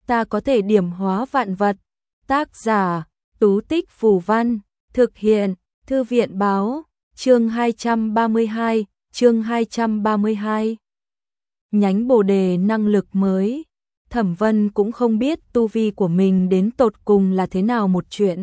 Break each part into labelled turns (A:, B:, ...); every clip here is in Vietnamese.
A: ta có thể điểm hóa vạn vật. Tác giả, Tú Tích Phù Văn, thực hiện, Thư viện Báo, chương 232, chương 232. Nhánh Bồ đề năng lực mới. Thẩm Vân cũng không biết tu vi của mình đến tột cùng là thế nào một chuyện.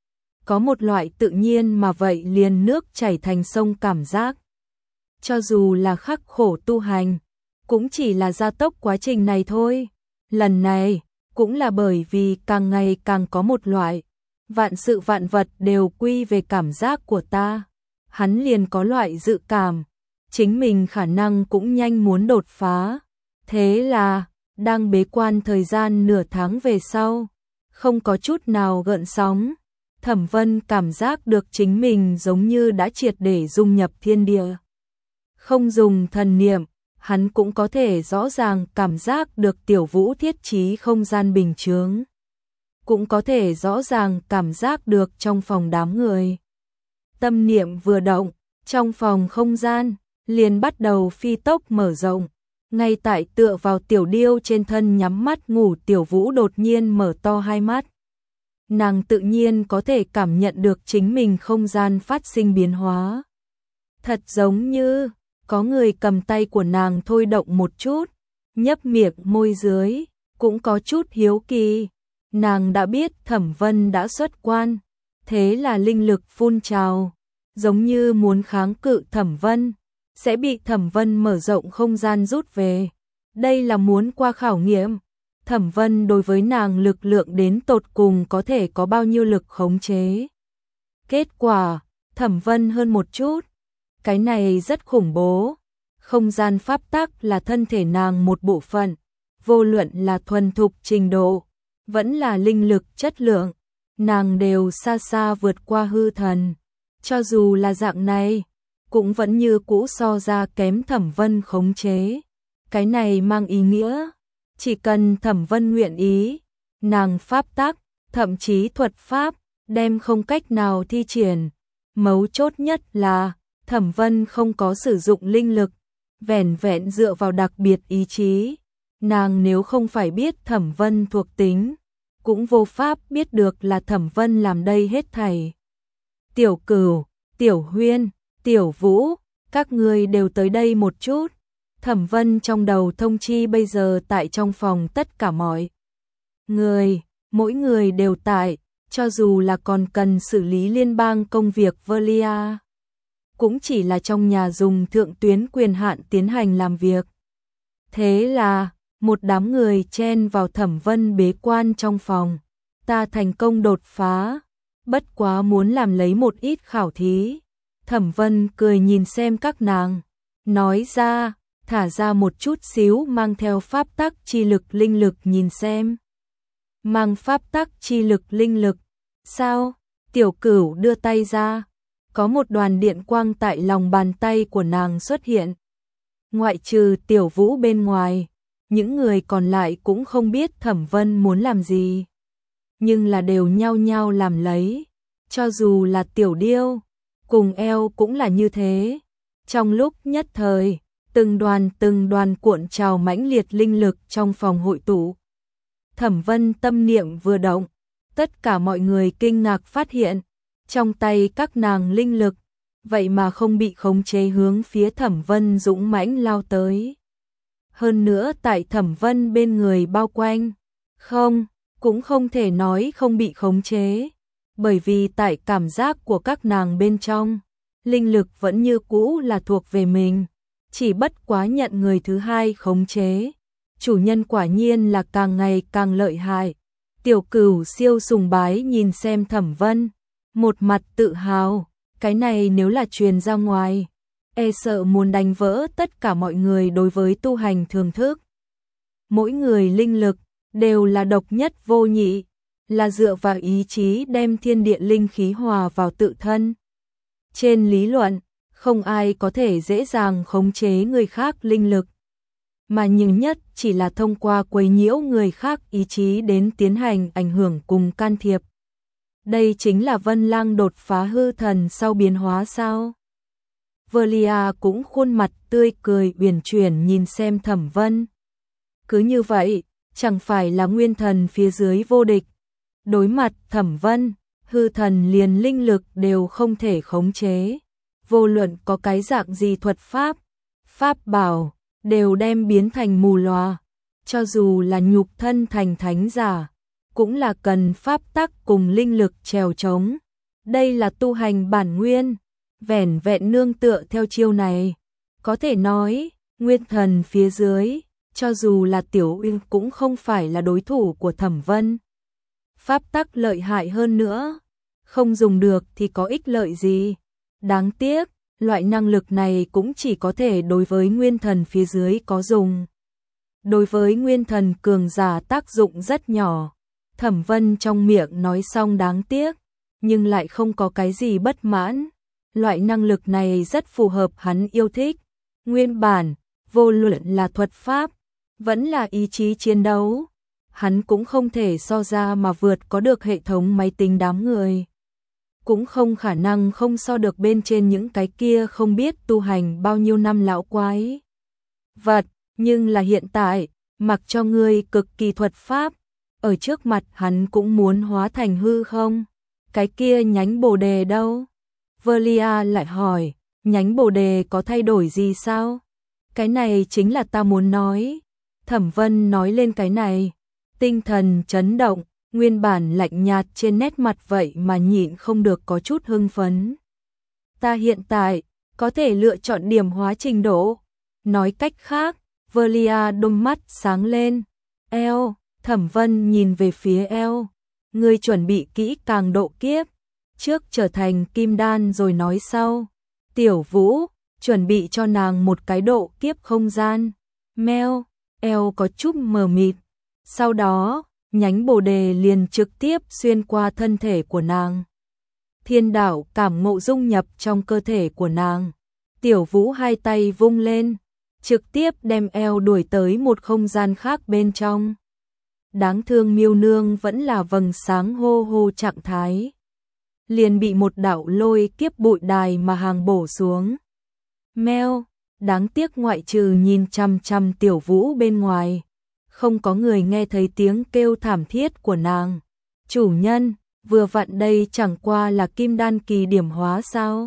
A: Có một loại tự nhiên mà vậy liền nước chảy thành sông cảm giác. Cho dù là khắc khổ tu hành, cũng chỉ là gia tốc quá trình này thôi. Lần này, cũng là bởi vì càng ngày càng có một loại, vạn sự vạn vật đều quy về cảm giác của ta. Hắn liền có loại dự cảm, chính mình khả năng cũng nhanh muốn đột phá. Thế là, đang bế quan thời gian nửa tháng về sau, không có chút nào gợn sóng. Thẩm Vân cảm giác được chính mình giống như đã triệt để dung nhập thiên địa. Không dùng thần niệm, hắn cũng có thể rõ ràng cảm giác được Tiểu Vũ thiết trí không gian bình chướng. Cũng có thể rõ ràng cảm giác được trong phòng đám người. Tâm niệm vừa động, trong phòng không gian, liền bắt đầu phi tốc mở rộng. Ngay tại tựa vào tiểu điêu trên thân nhắm mắt ngủ Tiểu Vũ đột nhiên mở to hai mắt. Nàng tự nhiên có thể cảm nhận được chính mình không gian phát sinh biến hóa. Thật giống như có người cầm tay của nàng thôi động một chút, nhấp miệng môi dưới, cũng có chút hiếu kỳ. Nàng đã biết Thẩm Vân đã xuất quan, thế là linh lực phun trào, giống như muốn kháng cự Thẩm Vân, sẽ bị Thẩm Vân mở rộng không gian rút về. Đây là muốn qua khảo nghiệm, Thẩm Vân đối với nàng lực lượng đến tột cùng có thể có bao nhiêu lực khống chế. Kết quả, Thẩm Vân hơn một chút, cái này rất khủng bố. Không gian pháp tắc là thân thể nàng một bộ phận, vô luận là thuần thục trình độ, vẫn là linh lực chất lượng, nàng đều xa xa vượt qua hư thần. Cho dù là dạng này, cũng vẫn như cũ so ra kém Thẩm Vân khống chế. Cái này mang ý nghĩa, chỉ cần Thẩm Vân nguyện ý, nàng pháp tắc, thậm chí thuật pháp, đem không cách nào thi triển. Mấu chốt nhất là, Thẩm Vân không có sử dụng linh lực, vẻn vẹn dựa vào đặc biệt ý chí. Nàng nếu không phải biết Thẩm Vân thuộc tính, cũng vô pháp biết được là Thẩm Vân làm đây hết thảy. Tiểu Cửu, Tiểu Huyên, Tiểu Vũ, các ngươi đều tới đây một chút. Thẩm Vân trong đầu thông chi bây giờ tại trong phòng tất cả mọi người, mỗi người đều tại, cho dù là còn cần xử lý liên bang công việc Verlia, cũng chỉ là trong nhà dùng thượng tuyến quyền hạn tiến hành làm việc. Thế là, một đám người chen vào Thẩm Vân bế quan trong phòng. Ta thành công đột phá, bất quá muốn làm lấy một ít khảo thí. Thẩm Vân cười nhìn xem các nàng, nói ra, thả ra một chút xíu mang theo pháp tắc chi lực linh lực nhìn xem. Mang pháp tắc chi lực linh lực, sao? Tiểu Cửu đưa tay ra, có một đoàn điện quang tại lòng bàn tay của nàng xuất hiện. Ngoại trừ Tiểu Vũ bên ngoài, những người còn lại cũng không biết Thẩm Vân muốn làm gì, nhưng là đều nhao nhao làm lấy, cho dù là Tiểu Điêu, cùng eo cũng là như thế. Trong lúc nhất thời, từng đoàn cuộn trào mãnh liệt linh lực trong phòng hội tụ. Thẩm Vân tâm niệm vừa động, tất cả mọi người kinh ngạc phát hiện, trong tay các nàng linh lực, vậy mà không bị khống chế hướng phía Thẩm Vân dũng mãnh lao tới. Hơn nữa tại Thẩm Vân bên người bao quanh, cũng không thể nói không bị khống chế, bởi vì tại cảm giác của các nàng bên trong, linh lực vẫn như cũ là thuộc về mình, chỉ bất quá nhận người thứ hai khống chế. Chủ nhân quả nhiên là càng ngày càng lợi hại. Tiểu Cửu siêu sùng bái nhìn xem Thẩm Vân, một mặt tự hào, cái này nếu là truyền ra ngoài, e sợ muốn đánh vỡ tất cả mọi người đối với tu hành thường thức. Mỗi người linh lực đều là độc nhất vô nhị, là dựa vào ý chí đem thiên địa linh khí hòa vào tự thân. Trên lý luận, không ai có thể dễ dàng khống chế người khác linh lực, mà nhưng nhất chỉ là thông qua quấy nhiễu người khác ý chí đến tiến hành ảnh hưởng cùng can thiệp. Đây chính là Vân Lang đột phá hư thần sau biến hóa sao? Verlia cũng khuôn mặt tươi cười uyển chuyển nhìn xem Thẩm Vân. Cứ như vậy, chẳng phải là nguyên thần phía dưới vô địch. Đối mặt Thẩm Vân, hư thần liền linh lực đều không thể khống chế. Vô luận có cái dạng gì thuật pháp, pháp bảo, đều đem biến thành mù lòa. Cho dù là nhục thân thành thánh giả, cũng là cần pháp tắc cùng linh lực trèo trống. Đây là tu hành bản nguyên, vẻn vẹn nương tựa theo chiêu này. Có thể nói, nguyên thần phía dưới, cho dù là Tiểu Uyên cũng không phải là đối thủ của Thẩm Vân. Pháp tắc lợi hại hơn nữa, không dùng được thì có ích lợi gì. Đáng tiếc, loại năng lực này cũng chỉ có thể đối với nguyên thần phía dưới có dùng. Đối với nguyên thần cường giả tác dụng rất nhỏ. Thẩm Vân trong miệng nói xong đáng tiếc, nhưng lại không có cái gì bất mãn. Loại năng lực này rất phù hợp hắn yêu thích. Nguyên bản, vô luận là thuật pháp, vẫn là ý chí chiến đấu, hắn cũng không thể so ra mà vượt có được hệ thống máy tính đám người. Cũng không khả năng không so được bên trên những cái kia không biết tu hành bao nhiêu năm lão quái vật, nhưng là hiện tại, mặc cho ngươi cực kỳ thuật pháp, ở trước mặt hắn cũng muốn hóa thành hư không. Cái kia nhánh bồ đề đâu? Velia lại hỏi, nhánh bồ đề có thay đổi gì sao? Cái này chính là ta muốn nói. Thẩm Vân nói lên cái này, tinh thần chấn động, nguyên bản lạnh nhạt trên nét mặt vậy mà nhịn không được có chút hưng phấn. Ta hiện tại có thể lựa chọn điểm hóa trình độ. Nói cách khác, Velia đôi mắt sáng lên. Eo, Thẩm Vân nhìn về phía eo. Ngươi chuẩn bị kỹ càng độ kiếp, trước trở thành kim đan rồi nói sau. Tiểu Vũ, chuẩn bị cho nàng một cái độ kiếp không gian. Meo, eo có chút mờ mịt. Sau đó, nhánh bồ đề liền trực tiếp xuyên qua thân thể của nàng. Thiên đạo cảm ngộ dung nhập trong cơ thể của nàng. Tiểu Vũ hai tay vung lên, trực tiếp đem eo đuổi tới một không gian khác bên trong. Đáng thương Miêu Nương vẫn là vầng sáng hô hô trạng thái, liền bị một đạo lôi kiếp bụi đài mà hàng bổ xuống. Meo, đáng tiếc ngoại trừ nhìn chăm chăm Tiểu Vũ bên ngoài, không có người nghe thấy tiếng kêu thảm thiết của nàng. Chủ nhân, vừa vặn đây chẳng qua là kim đan kỳ điểm hóa sao?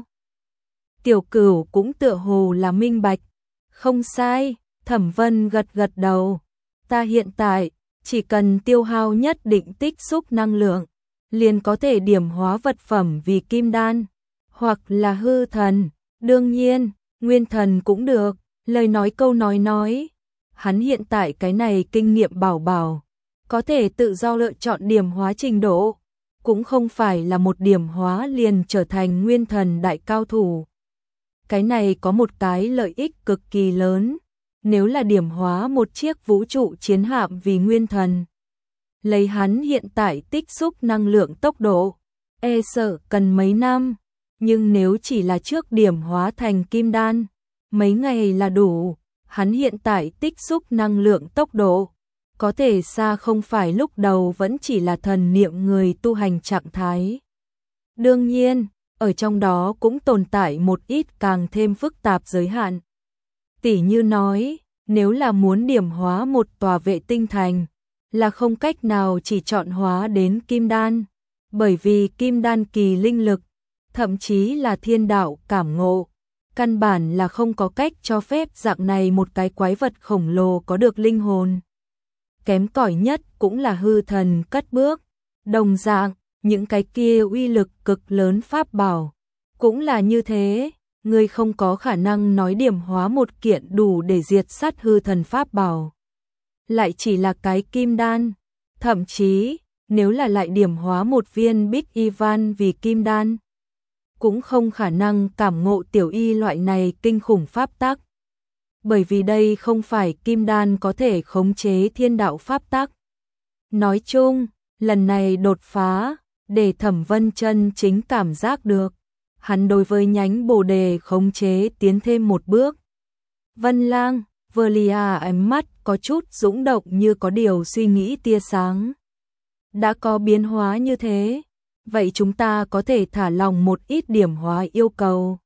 A: Tiểu Cửu cũng tựa hồ là minh bạch. Không sai, Thẩm Vân gật gật đầu. Ta hiện tại chỉ cần tiêu hao nhất định tích xúc năng lượng, liền có thể điểm hóa vật phẩm vì kim đan, hoặc là hư thần, đương nhiên, nguyên thần cũng được. Lời nói câu nói, hắn hiện tại cái này kinh nghiệm bảo bảo, có thể tự do lựa chọn điểm hóa trình độ, cũng không phải là một điểm hóa liền trở thành nguyên thần đại cao thủ. Cái này có một cái lợi ích cực kỳ lớn, nếu là điểm hóa một chiếc vũ trụ chiến hạm vì nguyên thần. Lấy hắn hiện tại tích xúc năng lượng tốc độ, e sợ cần mấy năm, nhưng nếu chỉ là trước điểm hóa thành kim đan, mấy ngày là đủ. Hắn hiện tại tích xúc năng lượng tốc độ, có thể xa không phải lúc đầu vẫn chỉ là thần niệm người tu hành trạng thái. Đương nhiên, ở trong đó cũng tồn tại một ít càng thêm phức tạp giới hạn. Tỉ như nói, nếu là muốn điểm hóa một tòa vệ tinh thành, là không cách nào chỉ chọn hóa đến kim đan, bởi vì kim đan kỳ linh lực, thậm chí là thiên đạo cảm ngộ, căn bản là không có cách cho phép dạng này một cái quái vật khổng lồ có được linh hồn. Kém cỏi nhất cũng là hư thần cất bước. Đồng dạng, những cái kia uy lực cực lớn pháp bảo, cũng là như thế. Ngươi không có khả năng nói điểm hóa một kiện đủ để diệt sát hư thần pháp bảo, lại chỉ là cái kim đan. Thậm chí, nếu là lại điểm hóa một viên Bích Ivan vì kim đan, cũng không khả năng cảm ngộ tiểu y loại này kinh khủng pháp tắc. Bởi vì đây không phải kim đan có thể khống chế thiên đạo pháp tắc. Nói chung, lần này đột phá, để Thẩm Vân chân chính cảm giác được, hắn đối với nhánh bồ đề khống chế tiến thêm một bước. Vân Lang, Velia ánh mắt có chút dũng động như có điều suy nghĩ tia sáng. Đã có biến hóa như thế, vậy chúng ta có thể thả lòng một ít điểm hóa yêu cầu.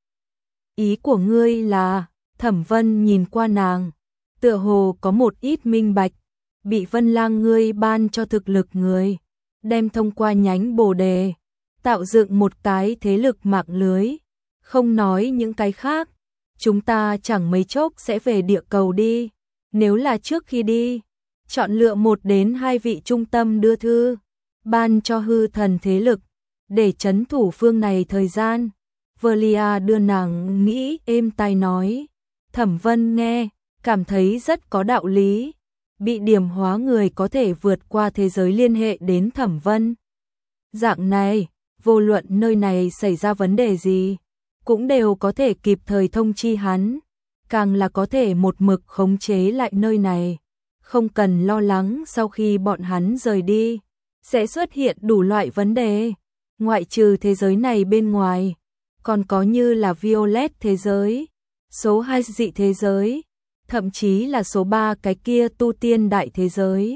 A: Ý của ngươi là? Thẩm Vân nhìn qua nàng, tựa hồ có một ít minh bạch. bị Vân Lang ngươi ban cho thực lực người, đem thông qua nhánh Bồ Đề, tạo dựng một cái thế lực mạng lưới. Không nói những cái khác, chúng ta chẳng mấy chốc sẽ về địa cầu đi. Nếu là trước khi đi, chọn lựa 1 đến 2 vị trung tâm đưa thư, ban cho hư thần thế lực, để trấn thủ phương này thời gian. Velia đưa nàng nghĩ êm tai nói. Thẩm Vân nghe, cảm thấy rất có đạo lý. Bị điểm hóa người có thể vượt qua thế giới liên hệ đến Thẩm Vân. Dạng này, vô luận nơi này xảy ra vấn đề gì, cũng đều có thể kịp thời thông chi hắn. Càng là có thể một mực khống chế lại nơi này. Không cần lo lắng sau khi bọn hắn rời đi, sẽ xuất hiện đủ loại vấn đề. Ngoại trừ thế giới này bên ngoài, còn có như là Violet thế giới, số 2 dị thế giới, thậm chí là số 3 cái kia tu tiên đại thế giới.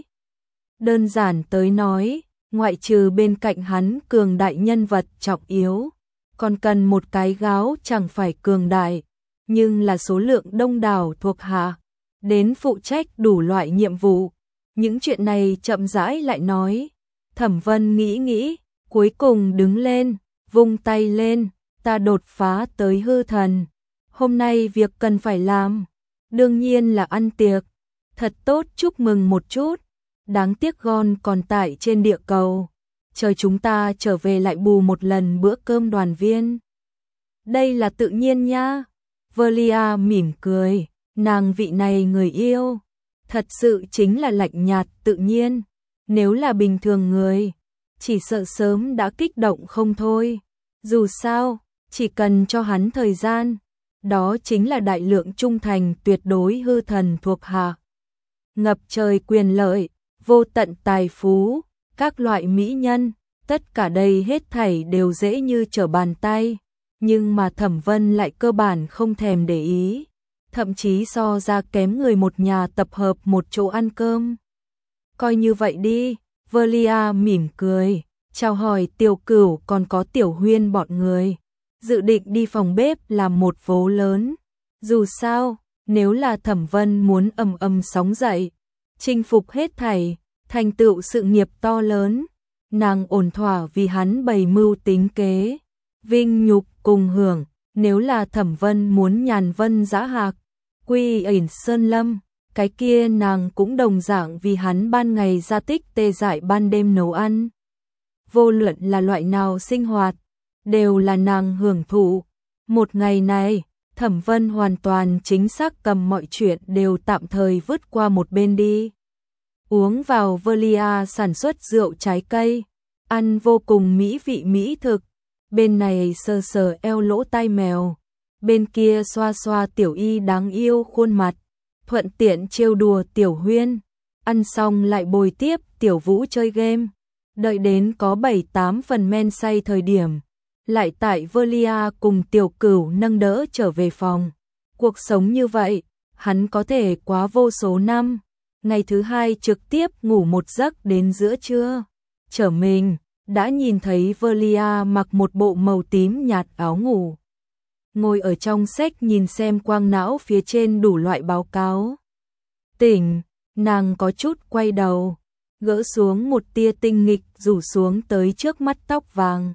A: Đơn giản tới nói, ngoại trừ bên cạnh hắn cường đại nhân vật trọng yếu, còn cần một cái gáo chẳng phải cường đại, nhưng là số lượng đông đảo thuộc hạ, đến phụ trách đủ loại nhiệm vụ. Những chuyện này chậm rãi lại nói. Thẩm Vân nghĩ nghĩ, cuối cùng đứng lên, vung tay lên, ta đột phá tới hư thần. Hôm nay việc cần phải làm, đương nhiên là ăn tiệc. Thật tốt chúc mừng một chút. Đáng tiếc Gon còn tại trên địa cầu. Chờ chúng ta trở về lại bù một lần bữa cơm đoàn viên. Đây là tự nhiên nha. Velia mỉm cười, nàng vị này người yêu, thật sự chính là lạnh nhạt tự nhiên. Nếu là bình thường người, chỉ sợ sớm đã kích động không thôi. Dù sao, chỉ cần cho hắn thời gian, đó chính là đại lượng trung thành tuyệt đối hư thần thuộc hạ. Ngập trời quyền lợi, vô tận tài phú, các loại mỹ nhân, tất cả đây hết thảy đều dễ như trở bàn tay. Nhưng mà Thẩm Vân lại cơ bản không thèm để ý, thậm chí so ra kém người một nhà tập hợp một chỗ ăn cơm. Coi như vậy đi, Velia mỉm cười, chào hỏi Tiểu Cửu còn có Tiểu Huyên bọn người, dự định đi phòng bếp làm một vố lớn. Dù sao, nếu là Thẩm Vân muốn ầm sóng dậy, chinh phục hết thảy, thành tựu sự nghiệp to lớn, nàng ổn thỏa vì hắn bày mưu tính kế, vinh nhục cùng hưởng. Nếu là Thẩm Vân muốn nhàn vân dã hạc, quy ẩn sơn lâm, cái kia nàng cũng đồng dạng vì hắn ban ngày ra tích tê dại ban đêm nấu ăn. Vô luận là loại nào sinh hoạt, đều là nàng hưởng thụ. Một ngày này, Thẩm Vân hoàn toàn chính xác cầm mọi chuyện đều tạm thời vứt qua một bên đi. Uống vào Velia sản xuất rượu trái cây, ăn vô cùng mỹ vị mỹ thực. Bên này sờ sờ eo lỗ tai mèo, bên kia xoa xoa Tiểu Y đáng yêu khuôn mặt, thuận tiện trêu đùa Tiểu Huyên. Ăn xong lại bồi tiếp Tiểu Vũ chơi game, đợi đến có 7-8 phần men say thời điểm, lại tại Velia cùng Tiểu Cửu nâng đỡ trở về phòng. Cuộc sống như vậy, hắn có thể quá vô số năm. Ngày thứ hai trực tiếp ngủ một giấc đến giữa trưa, trở mình đã nhìn thấy Velia mặc một bộ màu tím nhạt áo ngủ, ngồi ở trong sách nhìn xem quang não phía trên đủ loại báo cáo. Tỉnh, nàng có chút quay đầu, gỡ xuống một tia tinh nghịch rủ xuống tới trước mắt tóc vàng.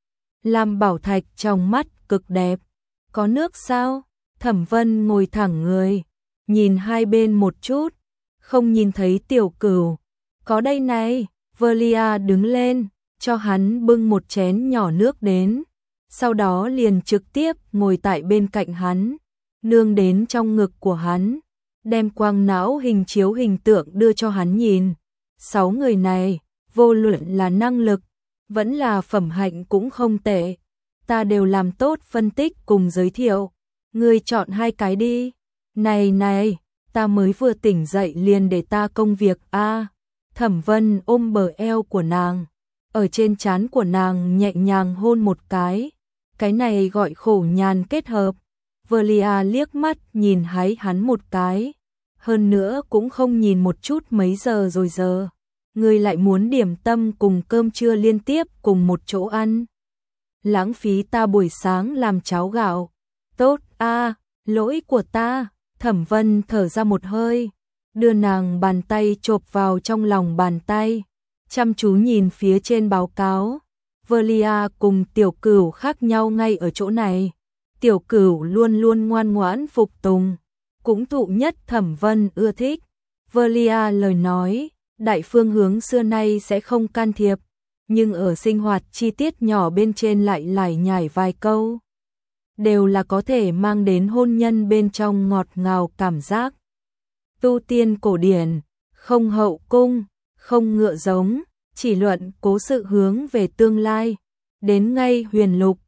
A: Lam bảo thạch trong mắt cực đẹp. Có nước sao? Thẩm Vân ngồi thẳng người, nhìn hai bên một chút, không nhìn thấy Tiểu Cửu. Có đây này. Velia đứng lên, cho hắn bưng một chén nhỏ nước đến, sau đó liền trực tiếp ngồi tại bên cạnh hắn, nương đến trong ngực của hắn, đem quang não hình chiếu hình tượng đưa cho hắn nhìn. 6 người này, vô luận là năng lực, vẫn là phẩm hạnh cũng không tệ. Ta đều làm tốt phân tích cùng giới thiệu, ngươi chọn 2 cái đi. Này, ta mới vừa tỉnh dậy liền để ta công việc a. Thẩm Vân ôm bờ eo của nàng, ở trên trán của nàng nhẹ nhàng hôn một cái. Cái này gọi khổ nhàn kết hợp. Velia liếc mắt nhìn hắn một cái, hơn nữa cũng không nhìn một chút mấy giờ rồi giờ. Ngươi lại muốn điểm tâm cùng cơm trưa liên tiếp cùng một chỗ ăn. Lãng phí ta buổi sáng làm cháo gạo. Tốt a, lỗi của ta. Thẩm Vân thở ra một hơi, đưa nàng bàn tay chộp vào trong lòng bàn tay, chăm chú nhìn phía trên báo cáo. Velia cùng Tiểu Cửu khác nhau ngay ở chỗ này. Tiểu Cửu luôn luôn ngoan ngoãn phục tùng, cũng thụ nhất Thẩm Vân ưa thích. Velia lời nói, đại phương hướng xưa nay sẽ không can thiệp, nhưng ở sinh hoạt chi tiết nhỏ bên trên lại lải nhải vài câu, đều là có thể mang đến hôn nhân bên trong ngọt ngào cảm giác. Tu tiên cổ điển, không hậu cung, không ngựa giống, chỉ luận cố sự hướng về tương lai. Đến ngay huyền lục,